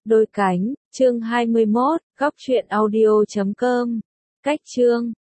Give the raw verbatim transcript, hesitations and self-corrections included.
Đôi cánh, chương hai mươi mốt, góc truyện audio chấm com. Cách chương